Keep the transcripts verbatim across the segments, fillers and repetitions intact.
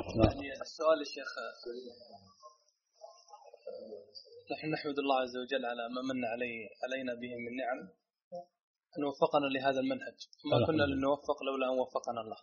يعني السؤال يا شيخ، نحن نحمد الله عز وجل على ما من علي علينا به من نعم أن وفقنا لهذا المنهج، ما كنا لن نوفق لولا أن وفقنا الله.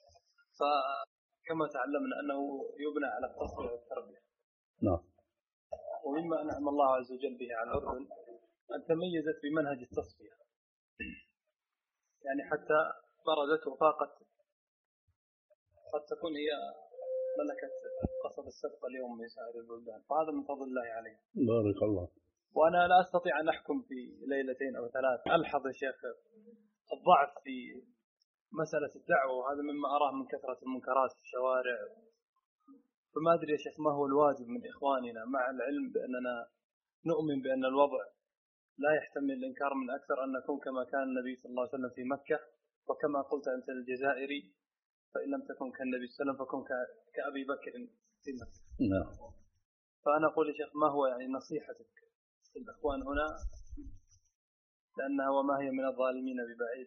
فكما تعلمنا أنه يبنى على التصفية والتربية. نعم. ومما أنعم الله عز وجل به على الأردن أن تميزت بمنهج التصفية، يعني حتى بردت وفاقت، قد تكون هي ملكة قصب السبق اليوم من سائر البلدان، فهذا من فضل الله عليه. بارك الله. وأنا لا أستطيع أن أحكم في ليلتين أو ثلاث. ألحظ يا شيخ الضعف في مسألة الدعوة، وهذا مما أراه من كثرة المنكرات في الشوارع. فما أدري يا شيخ ما هو الواجب من إخواننا، مع العلم بأننا نؤمن بأن الوضع لا يحتمل الإنكار من أكثر أن نكون كما كان النبي صلى الله عليه وسلم في مكة، وكما قلت أنت الجزائري فإن لم تكن كالنبي صلى الله عليه وسلم فكن كأبي بكر في مكة. نعم. فأنا أقول يا شيخ ما هو يعني نصيحتك الأخوان هنا، لأنها وما هي من الظالمين ببعيد؟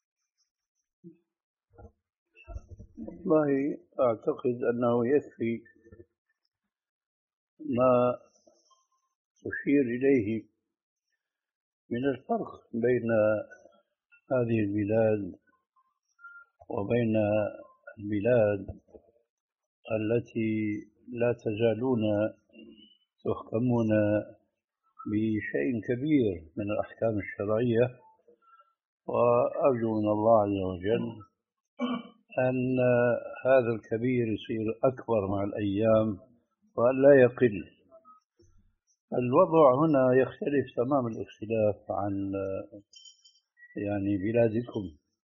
والله أعتقد أنه يكفي ما أشير إليه من الفرق بين هذه البلاد وبين البلاد التي لا تزالون تحكمون بشيء كبير من الأحكام الشرعية، وأرجو من الله عز وجل أن هذا الكبير يصير أكبر مع الأيام وأن لا يقل. الوضع هنا يختلف تمام الاختلاف عن يعني بلادكم.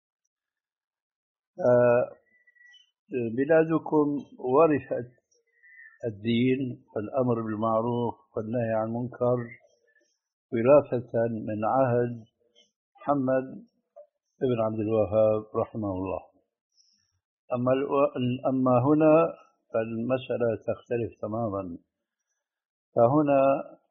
بلادكم ورثت الدين والأمر بالمعروف والنهي عن المنكر وراثة من عهد محمد بن عبد الوهاب رحمه الله. أما أما هنا فالمسألة تختلف تماما. فهنا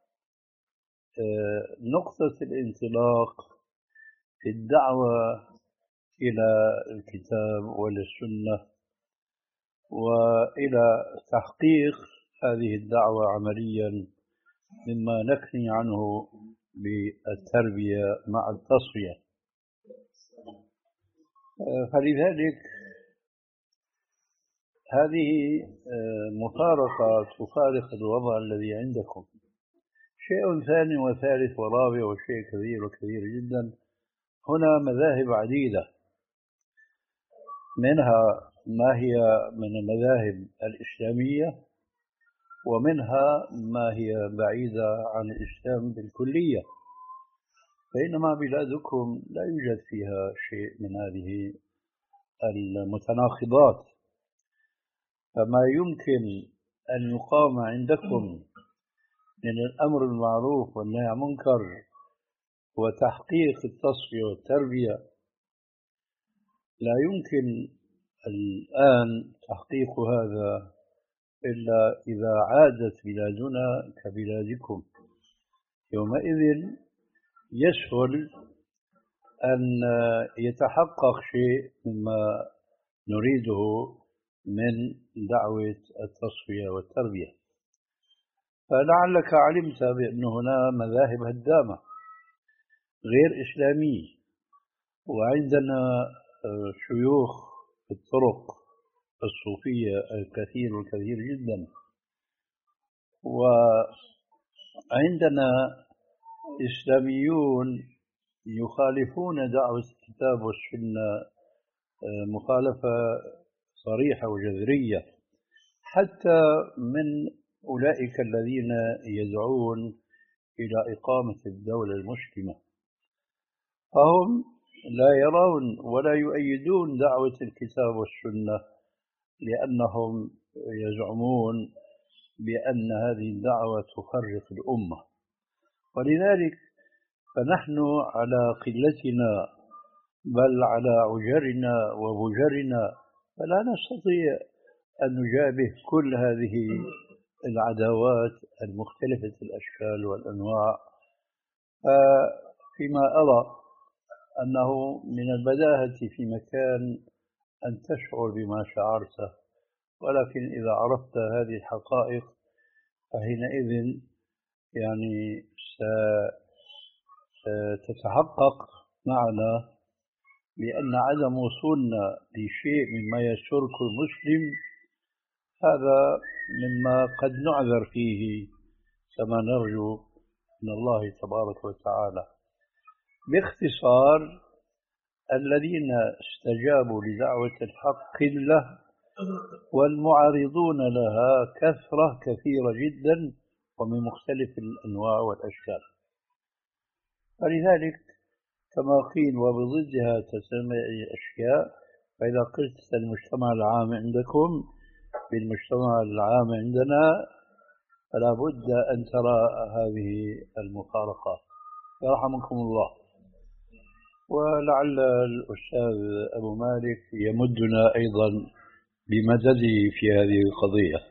نقطة الانطلاق في الدعوة إلى الكتاب والسنة وإلى تحقيق هذه الدعوة عمليا مما نكني عنه بالتربية مع التصفية. فلذلك هذه مفارقة تفارق الوضع الذي عندكم. شيء ثاني وثالث ورابع وشيء كبير وكبير جدا، هنا مذاهب عديدة، منها ما هي من المذاهب الإسلامية ومنها ما هي بعيدة عن الإسلام بالكلية، بينما بلادكم لا يوجد فيها شيء من هذه المتناقضات. فما يمكن أن يقام عندكم من الأمر بالمعروف والنهي عن المنكر وتحقيق التصفية والتربية لا يمكن الآن تحقيق هذا إلا إذا عادت بلادنا كبلادكم. يومئذ يسهل أن يتحقق شيء مما نريده من دعوة التصفية والتربية. فلعلك علمت بأن هنا مذاهب هدامة غير إسلامية، وعندنا شيوخ الطرق الصوفية الكثير والكثير جدا، وعندنا إسلاميون يخالفون دعوة الكتاب والسنة مخالفة صريحة وجذرية، حتى من أولئك الذين يدعون إلى إقامة الدولة المسلمة، فهم لا يرون ولا يؤيدون دعوة الكتاب والسنة لأنهم يزعمون بأن هذه الدعوة تفرق الأمة. ولذلك فنحن على قلتنا بل على عجرنا وبجرنا فلا نستطيع أن نجابه كل هذه العداوات المختلفة الأشكال والأنواع. فيما أرى أنه من البداهة في مكان أن تشعر بما شعرته ولكن إذا عرفت هذه الحقائق فحينئذ يعني ستتحقق معنا بأن عدم وصولنا لشيء مما يسر كل مسلم هذا مما قد نعذر فيه كما نرجو من الله تبارك وتعالى. باختصار، الذين استجابوا لدعوة الحق قلة، والمعارضون لها كثرة كثيرة جدا ومن مختلف الأنواع والأشكال. فلذلك كما قيل وبضدها تسمع أشياء، فإذا قلت المجتمع العام عندكم بالمجتمع العام عندنا فلا بد أن ترى هذه المفارقات يرحمكم الله. ولعل الأستاذ أبو مالك يمدنا أيضا بمدده في هذه القضية.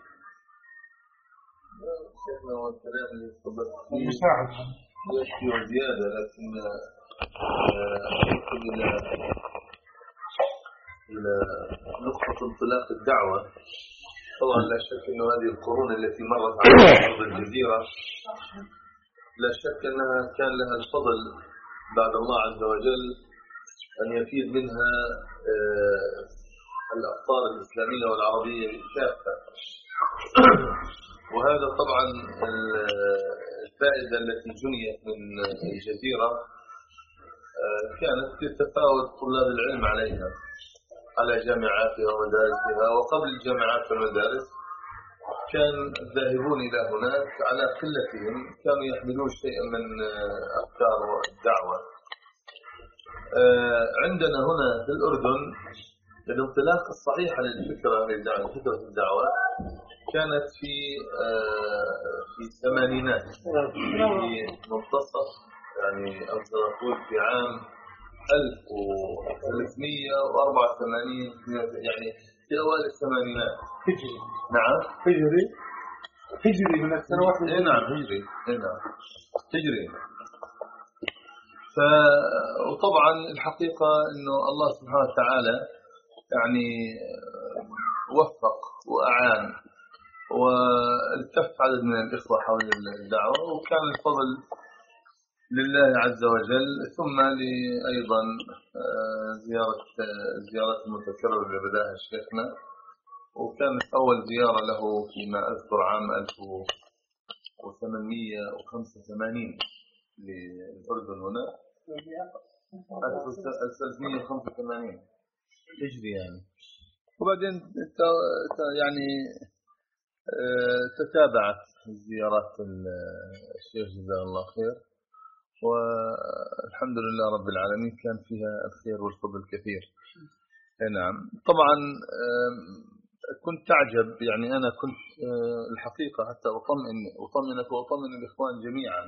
مساعد يكفي وزيادة، لكن ندخل إلى إلى نقطة انطلاق الدعوة. طبعا لا شك أن هذه القرون التي مرت على أرض الجزيرة لا شك أنها كان لها الفضل بعد الله عز وجل أن يفيد منها الأقطار الإسلامية والعربية كافة. وهذا طبعا الفائدة التي جنيت من الجزيرة كانت تتفاوت طلاب العلم عليها على جامعاتها ومدارسها. وقبل الجامعات والمدارس كان الذاهبون إلى هناك على قلتهم كانوا يحملون شيئا من أفكار الدعوة. عندنا هنا في الأردن الانطلاق الصحيحة للفكرة فكرة الدعوة كانت في في الثمانينات، في منتصف يعني أو سنقول في عام ألف وثلاثمئة وأربعة وثمانين، يعني في أوائل الثمانينات. هجري. نعم هجري هجري من السنوات. إيه نعم هجري. إيه نعم هجري. ف وطبعا الحقيقة إنه الله سبحانه وتعالى يعني وفق وأعان والتف عدد من الإخوة حول الدعوة، وكان الفضل لله عز وجل. ثم أيضا زيارة زيارة المتكررة اللي بداها شيخنا، وكانت أول زيارة له فيما أذكر عام ألف وثمانمئة وخمسة وثمانين للأردن هنا، ألف وثلاثمئة وخمسة وثمانين هجري يعني. وبعدين يعني تتابعت زيارات الشيخ جزاه الله خير، والحمد لله رب العالمين كان فيها الخير والفضل كثير. نعم طبعا كنت تعجب، يعني أنا كنت الحقيقة حتى أطمئن أطمئنك وأطمئن الإخوان جميعا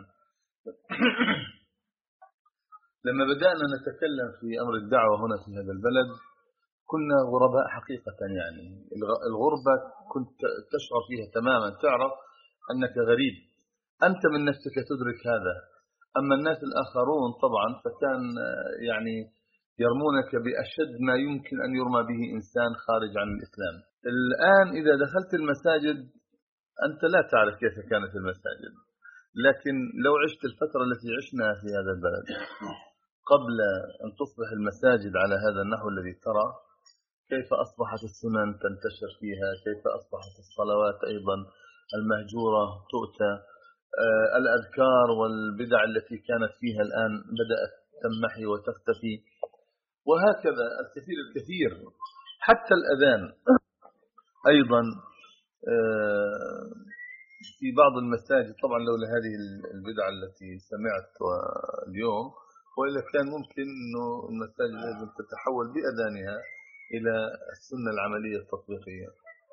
لما بدأنا نتكلم في أمر الدعوة هنا في هذا البلد كنا غرباء حقيقة. يعني الغربة كنت تشعر فيها تماما، تعرف أنك غريب، أنت من نفسك تدرك هذا. أما الناس الآخرون طبعا فكان يعني يرمونك بأشد ما يمكن أن يرمى به إنسان خارج عن الإسلام. الآن إذا دخلت المساجد أنت لا تعرف كيف كانت المساجد، لكن لو عشت الفترة التي عشناها في هذا البلد قبل أن تصبح المساجد على هذا النحو الذي ترى، كيف أصبحت السنن تنتشر فيها، كيف أصبحت الصلوات أيضا المهجورة تؤتى، آه الأذكار والبدع التي كانت فيها الآن بدأت تنمحي وتختفي، وهكذا الكثير الكثير. حتى الأذان أيضا آه في بعض المساجد، طبعا لولا هذه البدع التي سمعت اليوم وإلا كان ممكن أنه المساجد لازم تتحول بأذانها إلى السنة العملية التطبيقية.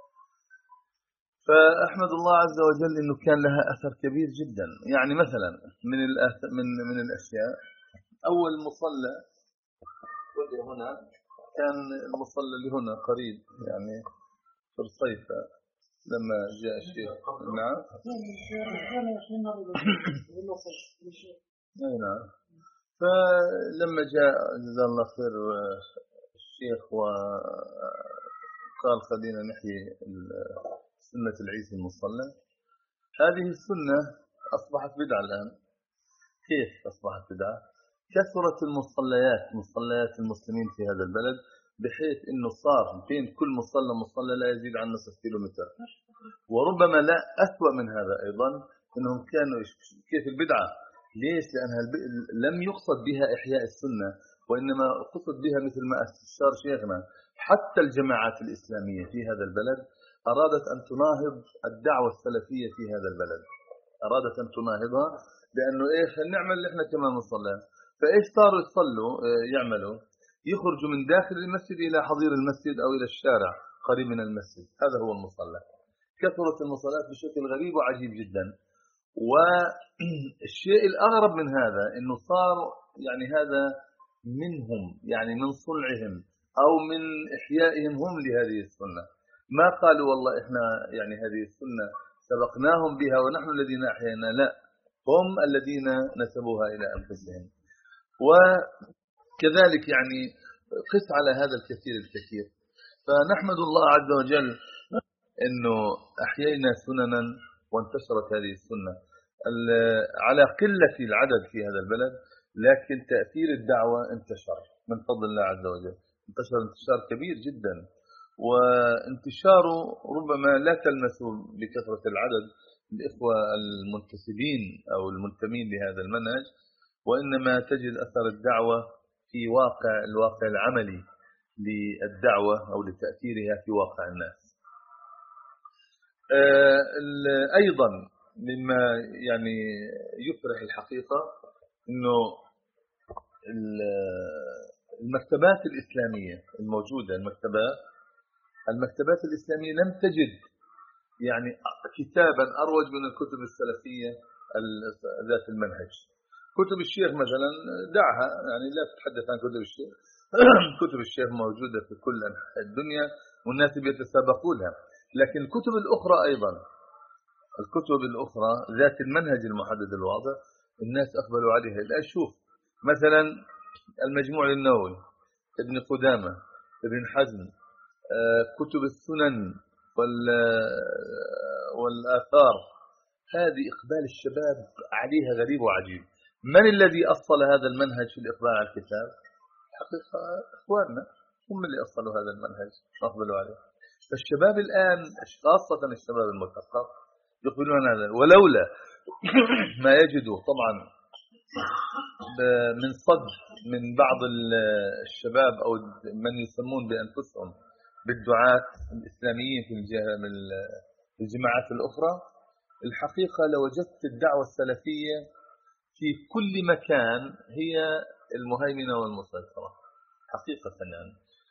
فأحمد الله عز وجل أنه كان لها أثر كبير جدا. يعني مثلا من من من الأشياء، أول مصلى هنا كان المصلى اللي هنا قريب يعني في الصيفة لما جاء الشيخ. نعم نعم. فلما جاء جزاه الله خير الشيخ و قال خلينا نحيي سنة العيد في المصلى. هذه السنة أصبحت بدعة الآن. كيف أصبحت بدعة؟ كثرت المصليات مصليات المسلمين في هذا البلد، بحيث أنه صار بين كل مصلى مصلى لا يزيد عن نصف كيلومتر. وربما لا أسوأ من هذا أيضا، أنهم كانوا كيف البدعة؟ ليش؟ لأنها لم يقصد بها إحياء السنة، وإنما قصد بها مثل ما أشار شيخنا حتى الجماعات الإسلامية في هذا البلد أرادت أن تناهض الدعوة السلفية في هذا البلد، أرادت أن تناهضها، لأنه إيش نعمل اللي إحنا كمان نصلي. فإيش صاروا يصلوا يعملوا؟ يخرجوا من داخل المسجد إلى حظير المسجد أو إلى الشارع قريب من المسجد، هذا هو المصلى. كثرت المصلات بشكل غريب وعجيب جدا. والشيء الأغرب من هذا أنه صار يعني هذا منهم، يعني من صنعهم أو من إحيائهم هم لهذه السنة. ما قالوا والله إحنا يعني هذه السنة سبقناهم بها ونحن الذين أحيينا، لا، هم الذين نسبوها إلى أنفسهم. وكذلك يعني قس على هذا الكثير الكثير. فنحمد الله عز وجل أنه أحيينا سننا وانتشرت هذه السنة على قلة العدد في هذا البلد، لكن تأثير الدعوة انتشر من فضل الله عز وجل، انتشر انتشار كبير جدا. وانتشاره ربما لا تلمسه بكثرة العدد الإخوة المنتسبين أو المنتمين لهذا المنهج، وإنما تجد أثر الدعوة في واقع الواقع العملي للدعوة أو لتأثيرها في واقع الناس. أيضا مما يعني يفرح الحقيقة أنه المكتبات الإسلامية الموجودة، المكتبات المكتبات الإسلامية لم تجد يعني كتابا أروج من الكتب السلفية ذات المنهج. كتب الشيخ مثلا دعها، يعني لا تتحدث عن كتب الشيخ كتب الشيخ موجودة في كل أنحاء الدنيا والناس بيتسابقونها، لكن الكتب الأخرى أيضا، الكتب الأخرى ذات المنهج المحدد الواضح الناس أقبلوا عليها. الآن شوف مثلا المجموع للنووي، ابن قدامة، ابن حزم، كتب السنن والآثار، هذه إقبال الشباب عليها غريب وعجيب. من الذي أصل هذا المنهج في الإقبال على الكتاب؟ حقيقة إخواننا هم اللي أصلوا هذا المنهج أقبلوا عليه. فالشباب الآن خاصة الشباب المثقف يقبلون هذا، ولولا ما يجدوا طبعا من صد من بعض الشباب أو من يسمون بأنفسهم بالدعاة الإسلاميين في الجماعات الأخرى، الحقيقة لوجدت الدعوة السلفية في كل مكان هي المهيمنة والمسيطرة حقيقة يعني.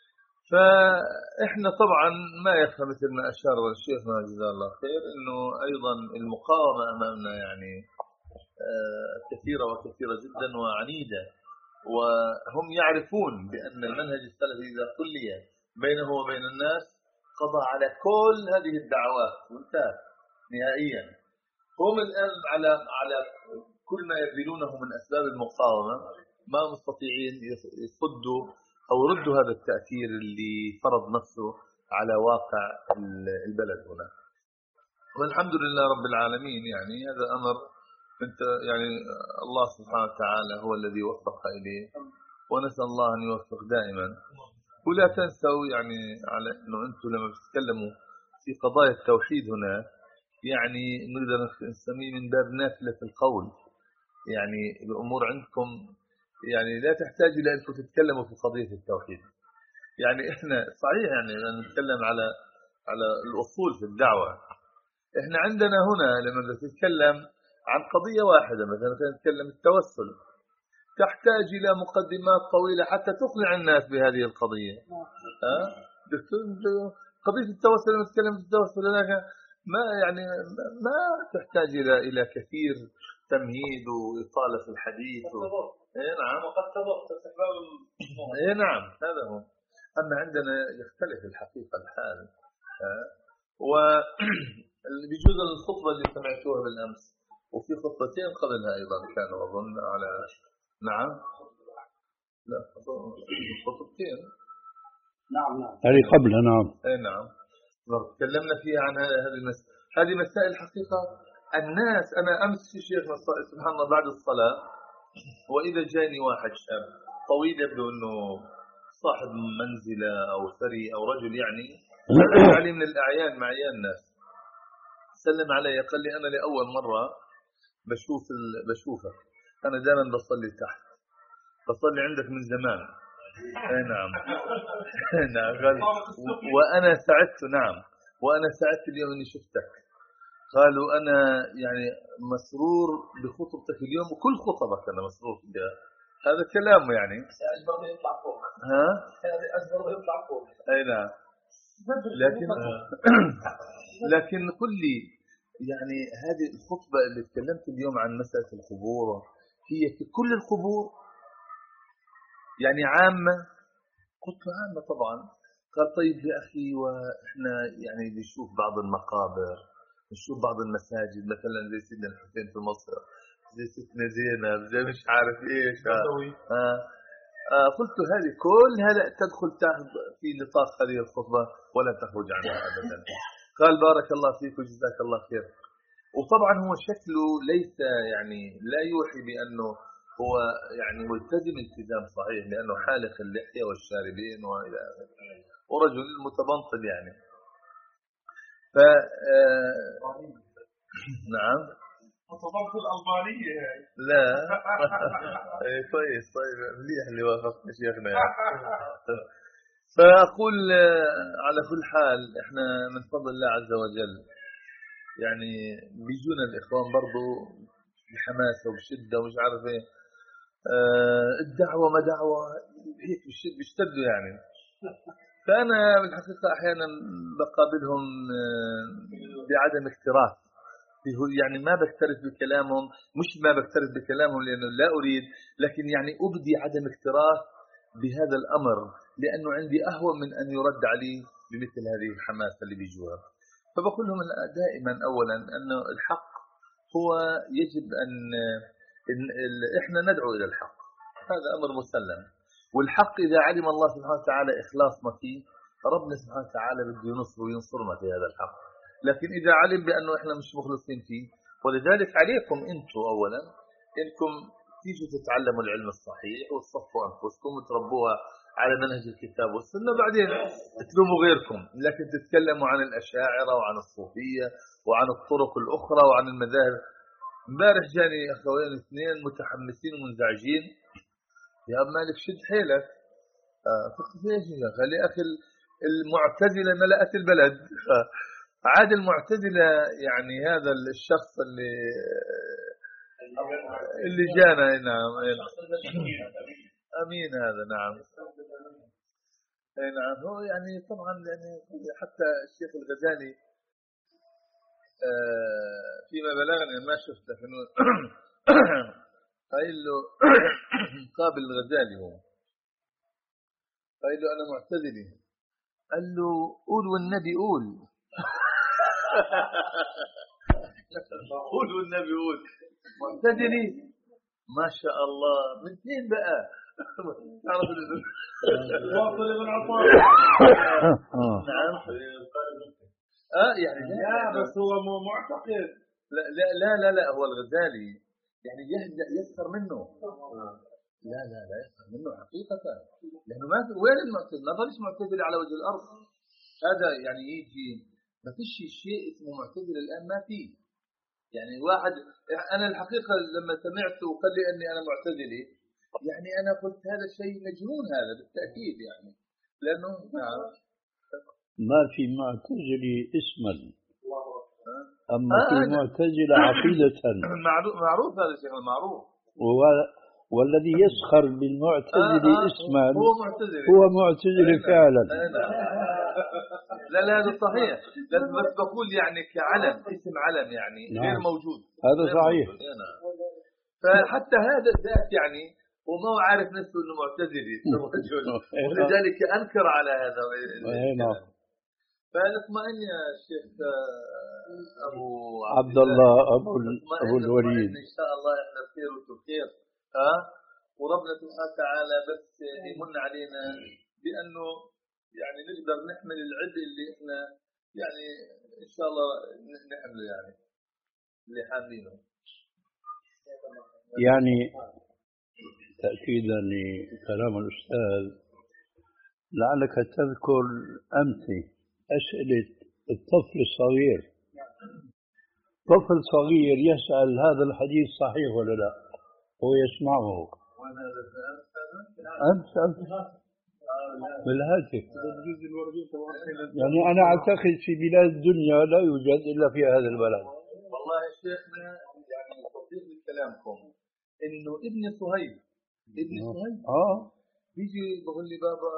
فإحنا طبعا ما يخفى مثل ما أشار الشيخنا جزاه الله خير أنه أيضا المقاومة أمامنا يعني كثيرة وكثيرة جدا وعنيدة، وهم يعرفون بأن المنهج السلفي إذا خلي بينه وبين الناس قضى على كل هذه الدعوات وانتهى نهائيا. هم الآن على على كل ما يبذلونه من أسباب المقاومة ما مستطيعين يصدوا أو ردوا هذا التأثير اللي فرض نفسه على واقع البلد هنا. والحمد لله رب العالمين، يعني هذا أمر انت يعني الله سبحانه وتعالى هو الذي وفق إليه، ونسأل الله أن يوفق دائما. ولا تنسوا يعني على أنه أنتم لما بتتكلموا في قضايا التوحيد هنا يعني نقدر نسميه من باب نافلة القول، يعني الأمور عندكم يعني لا تحتاج إلى أنكم تتكلموا في قضية التوحيد. يعني إحنا صحيح يعني نتكلم على على الأصول في الدعوة. إحنا عندنا هنا لما نتكلم عن قضية واحدة مثلا نتكلم التوسل، تحتاج إلى مقدمات طويلة حتى تقنع الناس بهذه القضية. ها قضية التوسل لما نتكلم في التوسل ما يعني ما تحتاج إلى إلى كثير تمهيد وإطالة في الحديث و... إيه نعم وقد سبقت استحباب إيه نعم هذا هو. أما عندنا يختلف الحقيقة الحال. وبجوز الخطبة اللي سمعتوها بالأمس وفي خطبتين قبلها أيضا كانوا أظن على نعم لا خطبتين نعم نعم هذه قبل. نعم. اي نعم. تكلمنا فيها عن هذه المسائل. هذه مسائل حقيقة الناس. أنا أمس في شيخنا سبحان الله بعد الصلاة، وإذا جاني واحد شاب طويل يبدو أنه صاحب منزلة أو ثري أو رجل يعني علي من الأعيان مع عيان الناس، سلم علي قال لي أنا لأول مرة بشوف بشوفك، أنا دائما بصلي تحت، بصلي عندك من زمان. اي نعم. نعم. قال وانا سعدت. نعم وانا سعدت اليوم اني شفتك. قالوا انا يعني مسرور بخطبتك اليوم وكل خطبك انا مسرور بها. هذا كلامه يعني اجبر يطلع فوق. ها هذا اجبر يطلع فوق. اي نعم. لكن لكن قل لي يعني هذه الخطبه اللي تكلمت اليوم عن مساله القبور هي في كل القبور يعني عامة؟ قلت له عامة طبعا. قال طيب يا أخي وإحنا يعني بنشوف بعض المقابر، نشوف بعض المساجد مثلا زي سيدنا الحسين في مصر، زي ستنا زينب، زي مش عارف إيش. آه. آه قلت هذه كل هذا تدخل في نطاق هذه الخطبة ولا تخرج عنها أبدا. قال بارك الله فيك وجزاك الله خير. وطبعا هو شكله ليس يعني لا يوحي بأنه هو يعني ملتزم التزام صحيح، لأنه حالق اللحية والشاربين وإلى آخره، ورجل متبنطل يعني. ف نعم. متبنطل ألبانية. لا. كويس. طيب مليح اللي وافقنا شيخنا يعني. فأقول على كل حال إحنا من فضل الله عز وجل يعني بيجونا الإخوان برضو بحماسة وبشدة ومش عارف إيه. آه الدعوة ما دعوة هيك بيشتدوا يعني. فأنا بالحقيقة أحيانا بقابلهم آه بعدم اكتراث، يعني ما بكترث بكلامهم، مش ما بكترث بكلامهم لأنه لا أريد، لكن يعني أبدي عدم اكتراث بهذا الأمر لأنه عندي أهون من أن يرد علي بمثل هذه الحماسة اللي بيجوها. فبقول لهم دائما أولا أنه الحق هو يجب أن إحنا ندعو إلى الحق، هذا أمر مسلم. والحق إذا علم الله سبحانه وتعالى إخلاصنا فيه ربنا سبحانه وتعالى بده ينصر وينصرنا في هذا الحق. لكن إذا علم بأنه إحنا مش مخلصين فيه، ولذلك عليكم أنتم أولا إنكم تيجوا تتعلموا العلم الصحيح وتصفوا أنفسكم وتربوها على منهج الكتاب والسنة، بعدين تلوموا غيركم. لكن تتكلموا عن الأشاعرة وعن الصوفية وعن الطرق الأخرى وعن المذاهب. امبارح جاني أخوين اثنين متحمسين ومنزعجين، يا أبو مالك شد حيلك. قلت له ايش يا أخي؟ يا أخي المعتزلة ملأت البلد. عاد المعتزلة يعني هذا الشخص اللي اللي جانا. نعم أمين هذا. نعم نعم. هو يعني طبعا يعني حتى الشيخ الغزالي فيما بلغني ما شفت لكنه قايل له قابل الغزالي، هو قايل له أنا معتزلي، قال له قول والنبي قول. قول والنبي قول. معتزلي ما شاء الله من اثنين بقى. تعرف واصل ابن عطاء. نعم. اه يعني لا بس هو مو معتقد. لا لا لا لا, لا هو الغزالي يعني يهدأ يسخر منه. لا لا لا يسخر منه حقيقة، لأنه ما وين المعتزل؟ ما ظلش معتزل على وجه الأرض. هذا يعني يجي ما فيش شيء اسمه معتزل الآن، ما فيه. يعني واحد أنا الحقيقة لما سمعت وقال لي أني أنا معتزلي يعني أنا قلت هذا شيء مجنون هذا بالتأكيد يعني، لأنه نعم ما في معتزلي اسما، أما آه في معتزلة عقيدة. معروف معروف هذا الشيء معروف. والذي يسخر بالمعتزلي آه آه اسما هو معتزلي، هو معتزلي فعلا. لا لا هذا صحيح، لازم بس بقول يعني كعلم اسم علم يعني نعم. غير موجود. هذا غير صحيح. موجود. فحتى هذا الذات يعني هو ما هو عارف نفسه انه معتزلي ولذلك انكر على هذا الكلام. فاطمئن يا شيخ ابو عبد الله ابو ابو الوليد، ان شاء الله احنا بخير وانتم بخير. ها وربنا سبحانه وتعالى بس يمن علينا بانه يعني نقدر نحمل العبء اللي احنا يعني ان شاء الله نحمله يعني اللي حاملينه. يعني تأكيدا لكلام الأستاذ، لعلك تذكر أمثلة أسئلة الطفل الصغير. طفل صغير يسأل هذا الحديث صحيح ولا لا، هو يسمعه أمس أمس بالهاتف. يعني أنا أعتقد في بلاد الدنيا لا يوجد إلا في هذا البلد. والله يا شيخنا يعني تصديق لكلامكم إنه ابن صهيب ابن صهيب آه بيجي بقول لي بابا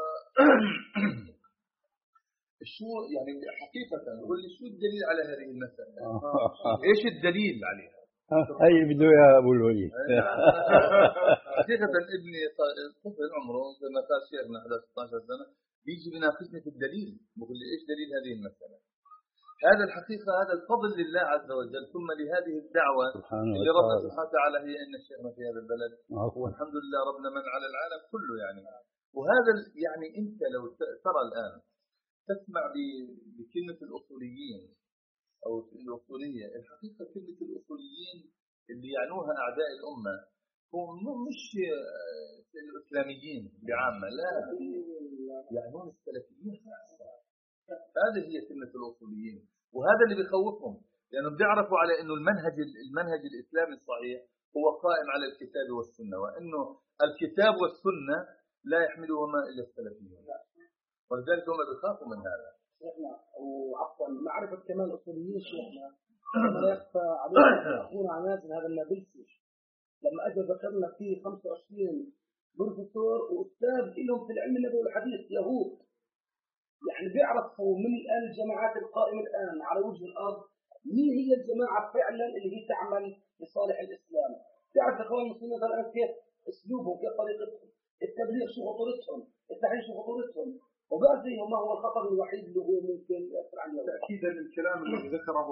شو يعني حقيقة بقول لي شو الدليل على هذه المسألة؟ إيش الدليل عليها؟ هاي بده يا أبو الوليد. حقيقة ابني طفل عمره زي ما قال شيخنا إحدى عشرة اثني عشر سنة بيجي بيناقشني في الدليل، بقول لي إيش دليل هذه المسألة؟ هذا الحقيقة هذا الفضل لله عز وجل، ثم لهذه الدعوة اللي ربنا سبحانه وتعالى هي إن الشيخنا في هذا البلد، والحمد لله ربنا من على العالم كله يعني. وهذا يعني أنت لو ترى الآن تسمع بكلمة الأصوليين أو الأصولية، الحقيقة كلمة الأصوليين اللي يعنوها أعداء الأمة هم مش الإسلاميين بعامة، لا يعنون السلفيين. هذه هي كلمة الأصوليين، وهذا اللي بيخوفهم لأنهم بيعرفوا على إنه المنهج المنهج الإسلامي الصحيح هو قائم على الكتاب والسنة، وإنه الكتاب والسنة لا يحملهما إلا السلفيين، ولذلك هم بيخافوا من هذا. شيخنا وعفوا معرفة كمان الأصوليين شيخنا لا يخفى علينا أخونا عنازل هذا النابلسي لما أجى ذكرنا فيه خمسة وعشرين بروفيسور وأستاذ لهم في العلم النبوي والحديث يهود، يعني بيعرفوا من الآن الجماعات القائمة الآن على وجه الأرض مين هي الجماعة فعلا اللي هي تعمل لصالح الإسلام. تعرف إخوان المسلمين الآن كيف أسلوبهم، كيف طريقتهم، التبليغ شو خطورتهم، التحرير شو خطورتهم، وبعدين ما هو الخطر الوحيد اللي هو ممكن يأثر على اليوم. تأكيدا للكلام الذي ذكره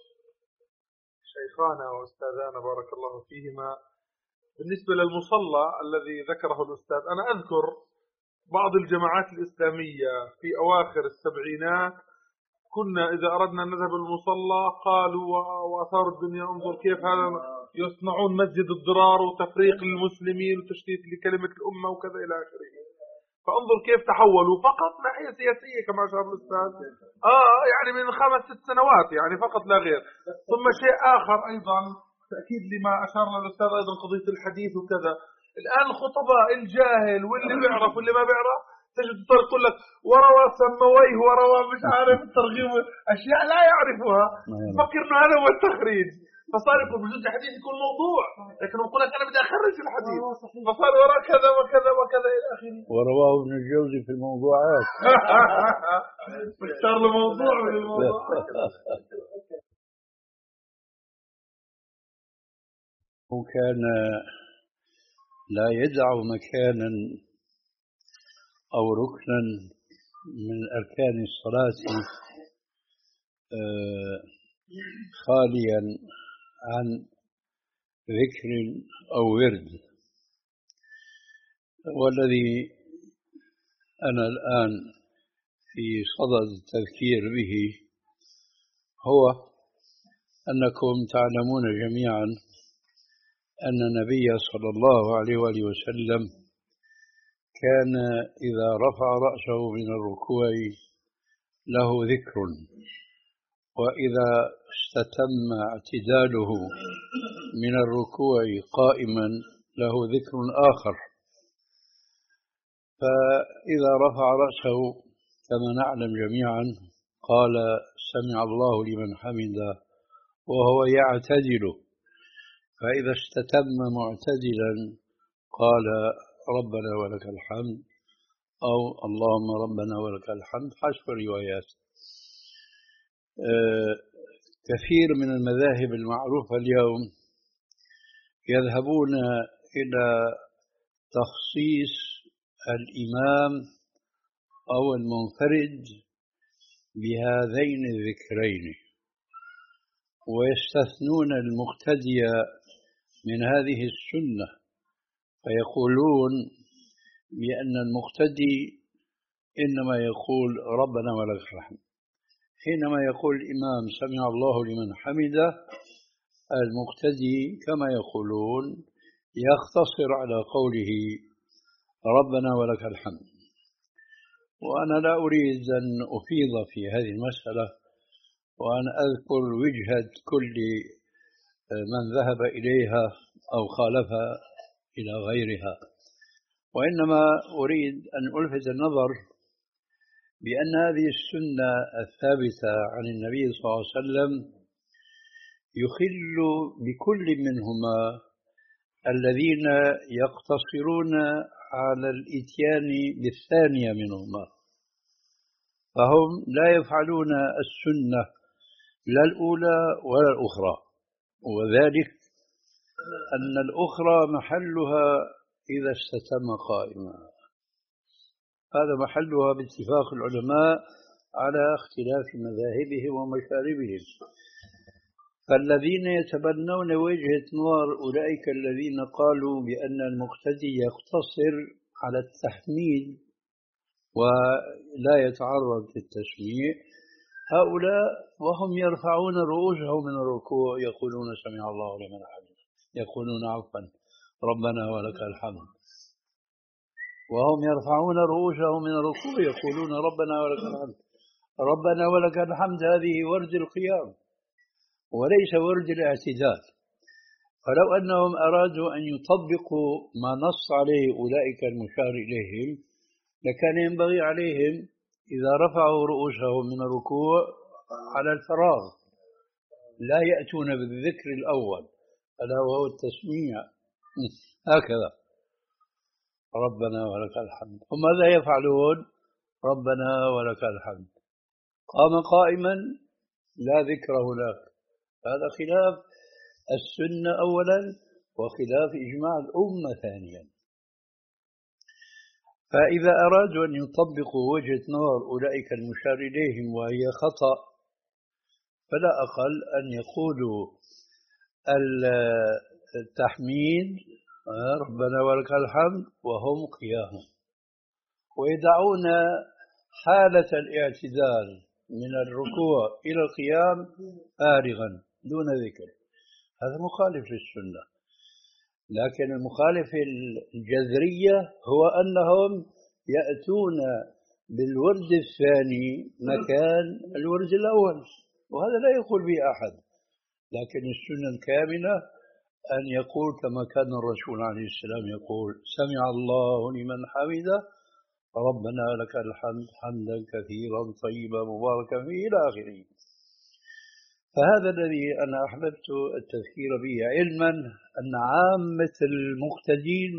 شيخانا وأستاذانا بارك الله فيهما بالنسبة للمصلى الذي ذكره الأستاذ، أنا أذكر بعض الجماعات الإسلامية في أواخر السبعينات كنا إذا أردنا أن نذهب المصلى قالوا وأثار الدنيا انظر كيف هذا يصنعون مسجد الضرار وتفريق للمسلمين وتشتيت لكلمة الأمة وكذا إلى آخره. فانظر كيف تحولوا فقط ناحية سياسية كما أشار الأستاذ آه يعني من خمس ست سنوات يعني فقط لا غير. ثم شيء آخر أيضا تأكيد لما أشار الأستاذ أيضا قضية الحديث وكذا. الآن الخطباء الجاهل واللي بيعرف واللي ما بيعرف تجد تقول لك وروى سمويه وروى مش عارف الترغيب أشياء لا يعرفها، فكر إنه هذا هو التخريج، فصار يقول بجوز الحديث يكون موضوع لكن يقول لك أنا بدي أخرج الحديث، فصار وراء كذا وكذا وكذا إلى آخره. ورواه ابن الجوزي في الموضوعات. اختار له موضوع من الموضوع. وكان لا يدع مكانا أو ركنا من أركان الصلاة خاليا عن ذكر أو ورد. والذي أنا الآن في صدد التذكير به هو أنكم تعلمون جميعا أن النبي صلى الله عليه وآله وسلم كان إذا رفع رأسه من الركوع له ذكر، وإذا استتم اعتداله من الركوع قائما له ذكر آخر. فإذا رفع رأسه كما نعلم جميعا قال سمع الله لمن حمده وهو يعتدل، فإذا استتم معتدلا قال ربنا ولك الحمد أو اللهم ربنا ولك الحمد حسب الروايات. أه كثير من المذاهب المعروفة اليوم يذهبون إلى تخصيص الإمام أو المنفرد بهذين الذكرين، ويستثنون المقتدي من هذه السنة، فيقولون بأن المقتدي إنما يقول ربنا ولك الحمد. حينما يقول الإمام سمع الله لمن حمده، المقتدي كما يقولون يقتصر على قوله ربنا ولك الحمد. وأنا لا أريد أن أفيض في هذه المسألة وأن أذكر وجهة كل من ذهب إليها أو خالفها إلى غيرها، وإنما أريد أن ألفت النظر بأن هذه السنة الثابتة عن النبي صلى الله عليه وسلم يخل بكل منهما الذين يقتصرون على الإتيان بالثانية منهما، فهم لا يفعلون السنة لا الأولى ولا الأخرى، وذلك أن الأخرى محلها إذا استتم قائما، هذا محلها باتفاق العلماء على اختلاف مذاهبهم ومشاربهم. فالذين يتبنون وجهة نظر أولئك الذين قالوا بأن المقتدي يقتصر على التحميد ولا يتعرض للتسميع، هؤلاء وهم يرفعون رؤوسهم من الركوع يقولون سمع الله لمن حمده، يقولون عفوا ربنا ولك الحمد، وهم يرفعون رؤوسهم من الركوع يقولون ربنا ولك الحمد. ربنا ولك الحمد هذه ورد القيام وليس ورد الاعتدال. فلو أنهم أرادوا أن يطبقوا ما نص عليه أولئك المشار إليهم لكان ينبغي عليهم إذا رفعوا رؤوسهم من الركوع على الفراغ لا يأتون بالذكر الأول ألا وهو التسميع هكذا ربنا ولك الحمد. هم ماذا يفعلون؟ ربنا ولك الحمد، قام قائما لا ذكر هناك. هذا خلاف السنة أولا وخلاف إجماع الأمة ثانيا. فإذا أرادوا أن يطبقوا وجهة نظر أولئك المشار إليهم وهي خطأ فلا أقل أن يقولوا التحميد ربنا ولك الحمد وهم قيام، ويدعون حالة الاعتدال من الركوع إلى القيام فارغا دون ذكر. هذا مخالف للسنة. لكن المخالف الجذرية هو أنهم يأتون بالورد الثاني مكان الورد الأول، وهذا لا يقول به أحد. لكن السنة الكاملة أن يقول كما كان الرسول عليه السلام يقول سمع الله لمن حمده ربنا لك الحمد حمدا كثيرا طيبا مباركا فيه إلى آخره. فهذا الذي أنا أحببت التذكير به، علما أن عامة المقتدين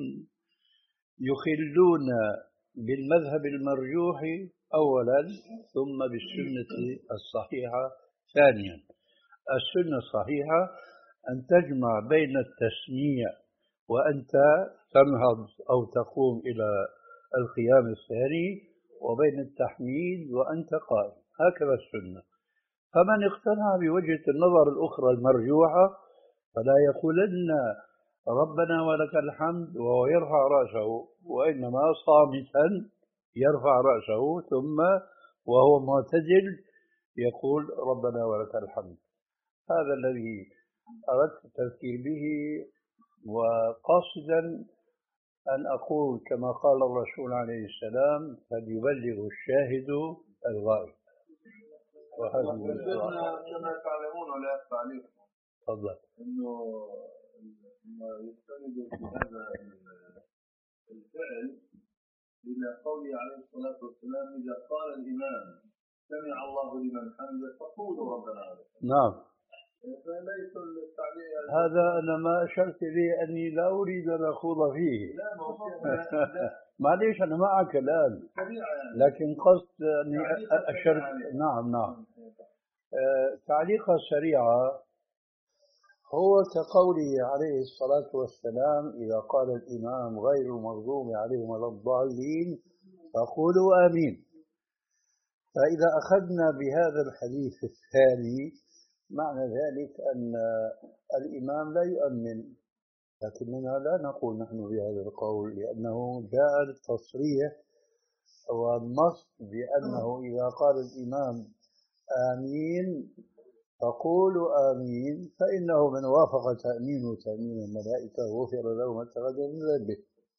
يخلون بالمذهب المرجوح أولا ثم بالسنة الصحيحة ثانيا. السنة الصحيحة أن تجمع بين التسميع وأنت تنهض أو تقوم إلى القيام الثاني وبين التحميد وأنت قائم، هكذا السنة. فمن اقتنع بوجهة النظر الأخرى المرجوحة فلا يقولن ربنا ولك الحمد وهو يرفع رأسه، وإنما صامتا يرفع رأسه ثم وهو معتدل يقول ربنا ولك الحمد. هذا الذي أردت التذكير به، وقاصدا أن أقول كما قال الرسول عليه السلام فليبلغ الشاهد الغائب. وهذا كما تعلمون ولا يخفى عليكم تفضل انه ما يستند في هذا الفعل الى قوله عليه الصلاه والسلام اذا قال الامام سمع الله لمن حمده فقولوا ربنا لك. نعم، فليس التعليق هذا أنا ما أشرت إليه أني لا أريد أن أخوض فيه. لا معليش أنا معك الآن، لكن قصد أني أشرت. نعم نعم. تعليقا سريعا هو كقوله عليه الصلاة والسلام إذا قال الإمام غير المغضوب عليهم ولا الضالين فقولوا آمين. فإذا أخذنا بهذا الحديث الثاني معنى ذلك أن الإمام لا يؤمن، لكننا لا نقول نحن بهذا القول لأنه جاء التصريح والنص بأنه إذا قال الإمام آمين فقولوا آمين فإنه من وافق تأمين تأمين الملائكة غفر له ما تقدم من ذنبه.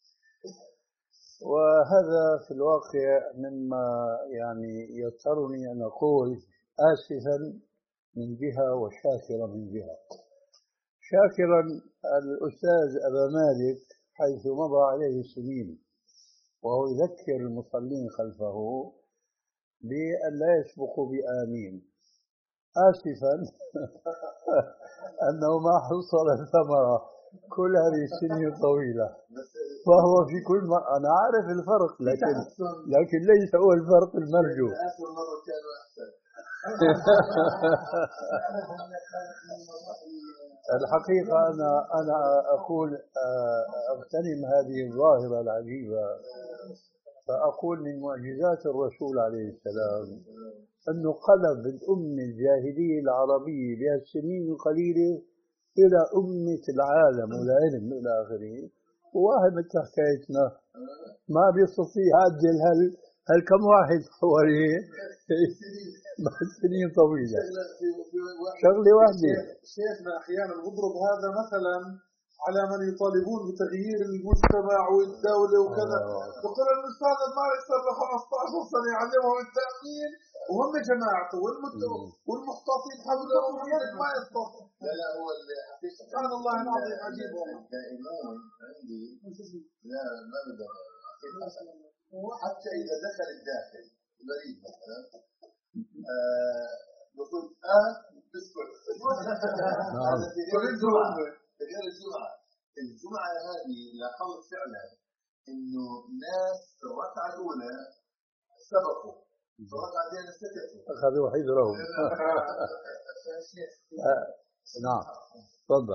وهذا في الواقع مما يعني يضطرني أن أقول آسفا من جهة وشاكرا من جهة. شاكرا الأستاذ أبا مالك حيث مضى عليه السنين وهو يذكر المصلين خلفه بأن لا يسبقوا بآمين. آسفا أنه ما حصل الثمرة كل هذه السنين الطويلة، فهو في كل ما أنا عارف الفرق، لكن لكن ليس هو الفرق المرجو. الحقيقة أنا أنا أقول أغتنم هذه الظاهرة العجيبة فأقول من معجزات الرسول عليه السلام أنه قلب الأمة الجاهلية العربية بهالسنين القليلة إلى أمة العالم والعلم إلى آخره. وواحد مثل حكايتنا ما بيستطيع يعدل هل هل كم واحد حواليه بعد سنين طويلة شغلة واحدة. شيخنا أحيانا نضرب هذا مثلا على من يطالبون بتغيير المجتمع والدولة وكذا، يقول الأستاذ ما يصير له خمسة عشر سنة يعلمهم التأمين وهم جماعته والمحتاطين حوله ما يستطيع. لا لا هو الحقيقة سبحان الله العظيم عجيب الدائمون عندي لا ما بدأ حتى إذا دخل الداخل بريد مثلا بقول آه بسكت غير الجمعة غير الجمعة الجمعة هذه لاحظت فعلا إنه ناس الركعة الأولى سبقوا الركعة الثانية سكتوا أخذوا حذرهم. نعم تفضل.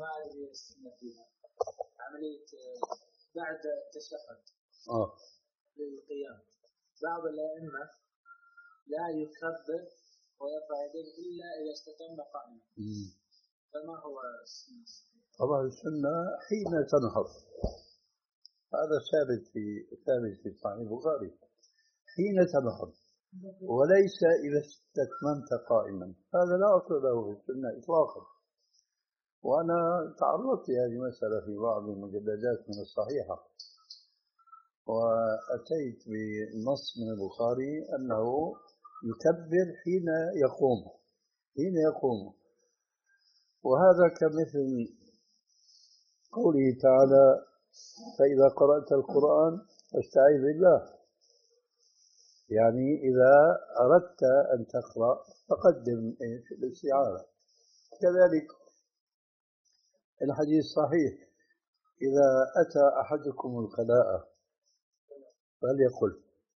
عملية بعد التشهد اه للقيام بعض الأئمة لا يكبر ويرفع يديه إلا إذا استتم قائما، فما هو السنة؟ طبعا السنة حين تنهض، هذا ثابت في ثابت في صحيح البخاري، حين تنهض وليس إذا استتممت قائما. هذا لا أصل له في السنة إطلاقا. وأنا تعرضت لهذه المسألة في بعض المجلدات من الصحيحة وأتيت بنص من البخاري أنه يكبر حين يقوم حين يقوم وهذا كمثل قوله تعالى فإذا قرأت القرآن فاستعذ بالله، يعني إذا أردت أن تقرأ فقدم الاستعاذة. كذلك الحديث صحيح إذا أتى أحدكم الخلاء فليقل،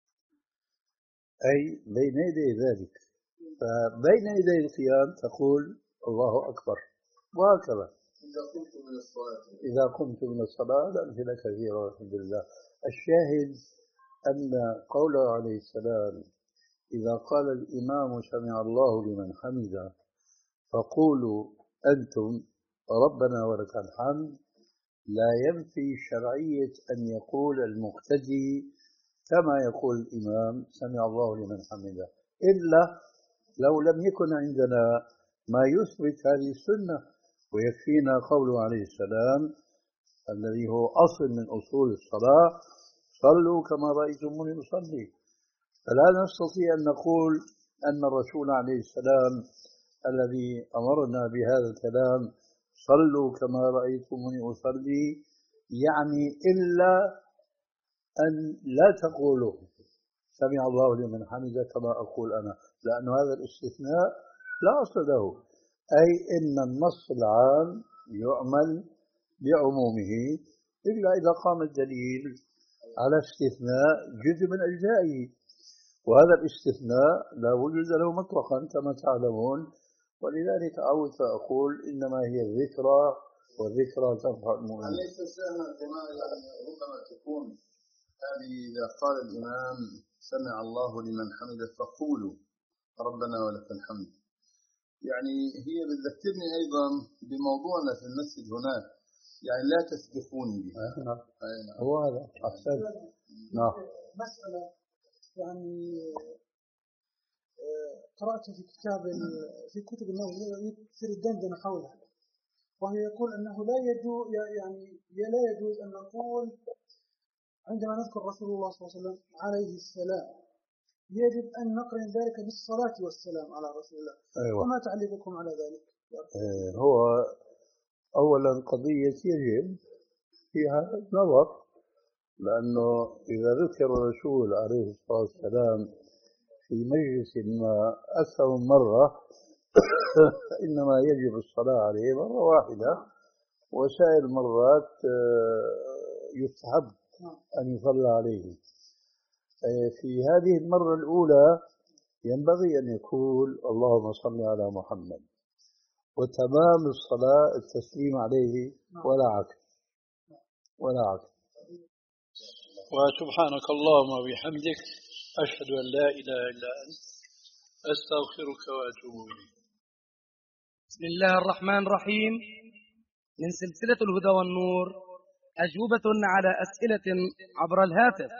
أي بين يدي ذلك، فبين يدي القيام تقول الله أكبر، وهكذا إذا قمت من الصلاة الأمثلة كثيرة والحمد لله. الشاهد أن قوله عليه السلام إذا قال الإمام سمع الله لمن حمده فقولوا أنتم ربنا ولك الحمد لا ينفي شرعية أن يقول المقتدي كما يقول الإمام سمع الله لمن حمده، إلا لو لم يكن عندنا ما يثبت هذه السنة. ويكفينا قوله عليه السلام الذي هو أصل من أصول الصلاة صلوا كما رأيتموني أصلي. فلا نستطيع أن نقول أن الرسول عليه السلام الذي أمرنا بهذا الكلام صلوا كما رأيتموني أصلي يعني إلا أن لا تقولوا سمع الله لمن حمده كما أقول أنا، لأن هذا الاستثناء لا أصل له، أي إن النص العام يعمل بعمومه إلا إذا قام الدليل على استثناء جزء من أجزائه، وهذا الاستثناء لا وجود له مطلقا كما تعلمون. ولذلك أعود فأقول إنما هي الذكرى والذكرى تنفع المؤمن. ليس سهلا كما ربما تكون هذه إذا قال الإمام سمع الله لمن حمده فقولوا ربنا ولك الحمد، يعني هي بتذكرني أيضا بموضوعنا في المسجد هناك، يعني لا تسبقوني بها. هو هذا أحسن. نعم. مسألة يعني قرأت في كتاب في كتب النووي يكثر الدندنة حولها، وهي يقول أنه لا يجوز يعني لا يجوز أن نقول عندما نذكر رسول الله صلى الله عليه وسلم عليه السلام يجب أن نقرن ذلك بالصلاة والسلام على رسول الله. أيوة. وما تعليقكم على ذلك؟ هو أولا قضية يجب فيها نظر، لأنه إذا ذكر الرسول عليه الصلاة والسلام في مجلس ما أكثر من مرة إنما يجب الصلاة عليه مرة واحدة، وسائر المرات يستحب أن يصلى عليه. في هذه المرة الأولى ينبغي أن يقول اللهم صل على محمد، وتمام الصلاة التسليم عليه ولا عكس ولا عكس. وسبحانك اللهم وبحمدك أشهد أن لا إله إلا أنت أستغفرك وأتوب إليك. بسم الله الرحمن الرحيم. من سلسلة الهدى والنور أجوبة على أسئلة عبر الهاتف.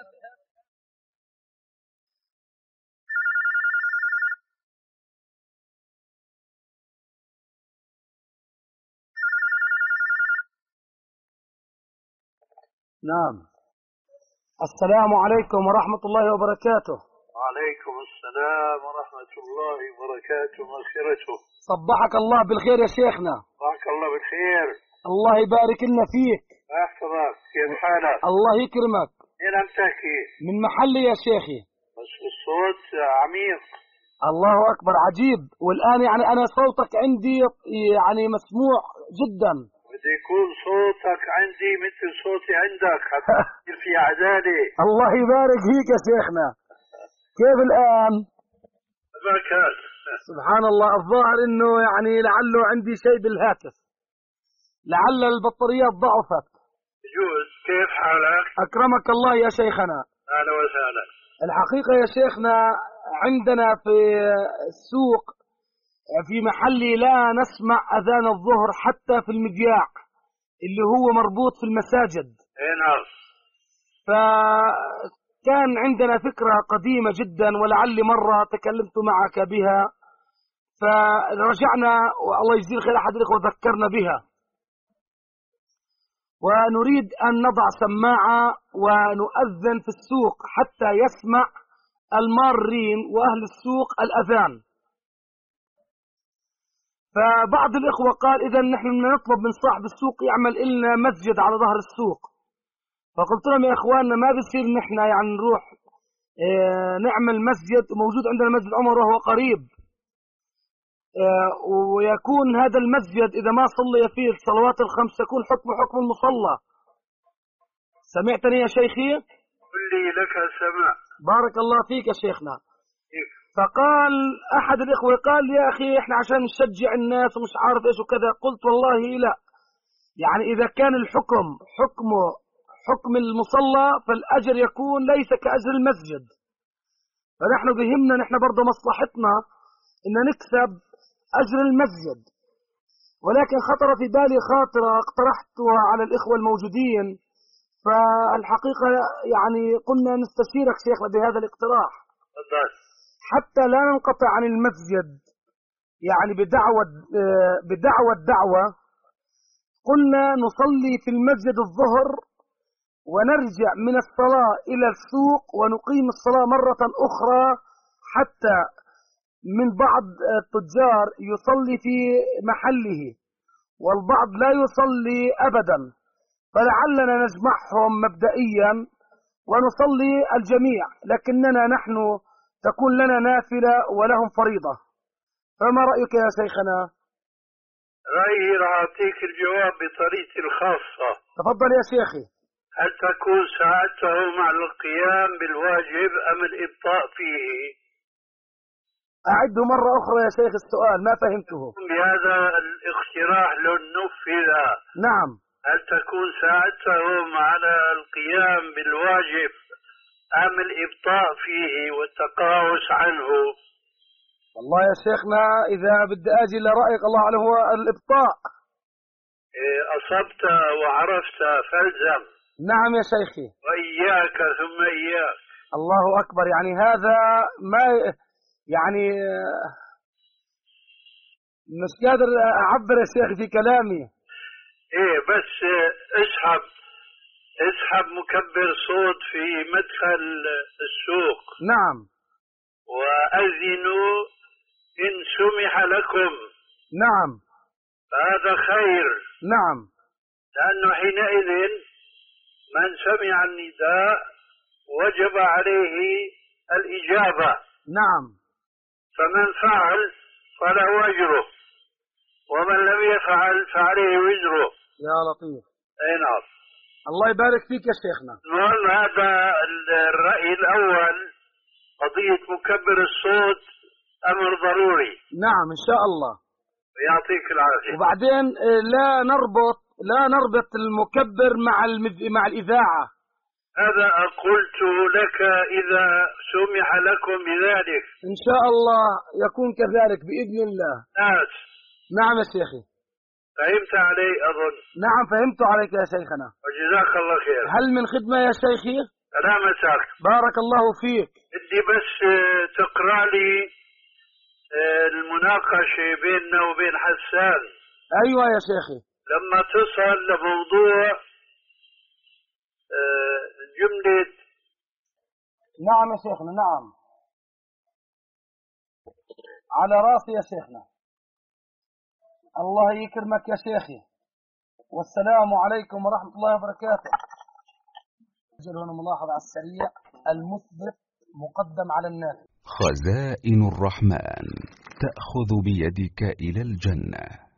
نعم. السلام عليكم ورحمة الله وبركاته. وعليكم السلام ورحمة الله وبركاته ومغفرته. صبحك الله بالخير يا شيخنا. صبحك الله بالخير. الله يبارك لنا فيك. أحفظك. كيف حالك؟ الله يكرمك. من أم تحكي؟ من محلي يا شيخي. بس الصوت عميق. الله أكبر، عجيب. والآن يعني أنا صوتك عندي يعني مسموع جدا. بدي يكون صوتك عندي مثل صوتي عندك حتى يصير في عدالة. الله يبارك فيك يا شيخنا. كيف الآن؟ بركات. سبحان الله. الظاهر إنه يعني لعله عندي شيء بالهاتف، لعل البطاريات ضعفت. يجوز. كيف حالك؟ أكرمك الله يا شيخنا. أهلا وسهلا. الحقيقة يا شيخنا عندنا في السوق في محلي لا نسمع أذان الظهر حتى في المذياع اللي هو مربوط في المساجد. اي نعم. فكان عندنا فكرة قديمة جدا ولعل مرة تكلمت معك بها، فرجعنا والله يجزيه الخير أحد الإخوة ذكرنا بها، ونريد أن نضع سماعة ونؤذن في السوق حتى يسمع المارين وأهل السوق الأذان. فبعض الإخوة قال إذا نحن نطلب من صاحب السوق يعمل لنا مسجد على ظهر السوق. فقلت لهم يا إخواننا ما بصير نحن يعني نروح اه نعمل مسجد، موجود عندنا مسجد عمر وهو قريب، اه ويكون هذا المسجد إذا ما صلي فيه الصلوات الخمس يكون حكم حكم المصلى. سمعتني يا شيخي؟ قل لي لك سمع. بارك الله فيك يا شيخنا. فقال أحد الإخوة قال يا أخي إحنا عشان نشجع الناس ومش عارف إيش وكذا. قلت والله لا، يعني إذا كان الحكم حكمه حكم المصلى فالأجر يكون ليس كأجر المسجد. فنحن بهمنا نحن برضو مصلحتنا إن نكسب أجر المسجد، ولكن خطر في بالي خاطرة اقترحتها على الإخوة الموجودين، فالحقيقة يعني قلنا نستشيرك شيخنا بهذا الاقتراح حتى لا ننقطع عن المسجد يعني بدعوة بدعوة الدعوة. قلنا نصلي في المسجد الظهر ونرجع من الصلاة إلى السوق ونقيم الصلاة مرة أخرى، حتى من بعض التجار يصلي في محله والبعض لا يصلي أبدا، فلعلنا نجمعهم مبدئيا ونصلي الجميع، لكننا نحن تكون لنا نافلة ولهم فريضة. فما رأيك يا شيخنا؟ رأيي راح أعطيك الجواب بطريقتي الخاصة. تفضل يا شيخي. هل تكون ساعته مع القيام بالواجب أم الإبطاء فيه؟ أعده مرة أخرى يا شيخ السؤال ما فهمته. بهذا الاقتراح لو نفذ نعم هل تكون ساعته مع القيام بالواجب أم الإبطاء فيه والتقاعس عنه؟ والله يا شيخنا إذا بدي أجي لرأيك الله عليه هو الإبطاء. أصبت وعرفت فالزم. نعم يا شيخي. وإياك ثم إياك. الله أكبر. يعني هذا ما يعني مش قادر أعبر يا شيخ في كلامي. إيه بس اسحب اسحب مكبر صوت في مدخل السوق. نعم. وأذنوا إن سمح لكم. نعم. هذا خير. نعم. لأنه حينئذ من سمع النداء وجب عليه الإجابة. نعم. فمن فعل فله أجره، ومن لم يفعل فعليه وزره. يا لطيف. أي نعم. الله يبارك فيك يا شيخنا. نعم. هذا الرأي الأول، قضية مكبر الصوت أمر ضروري. نعم إن شاء الله. يعطيك العافية. وبعدين لا نربط لا نربط المكبر مع المذ... مع الإذاعة. هذا قلت لك إذا سمح لكم بذلك. إن شاء الله يكون كذلك بإذن الله. ناس. نعم يا شيخي. فهمت علي أظن. نعم فهمت عليك يا شيخنا. وجزاك الله خير. هل من خدمة يا شيخي؟ لا مساك. بارك الله فيك. بدي بس تقرأ لي المناقشة بيننا وبين حسان. أيوة يا شيخي. لما تصل لموضوع جملة. نعم يا شيخنا. نعم على راسي يا شيخنا. الله يكرمك يا شيخي. والسلام عليكم ورحمة الله وبركاته. أجل هنا ملاحظة على السريع. المثبت مقدم على النافع. خزائن الرحمن تأخذ بيدك إلى الجنة.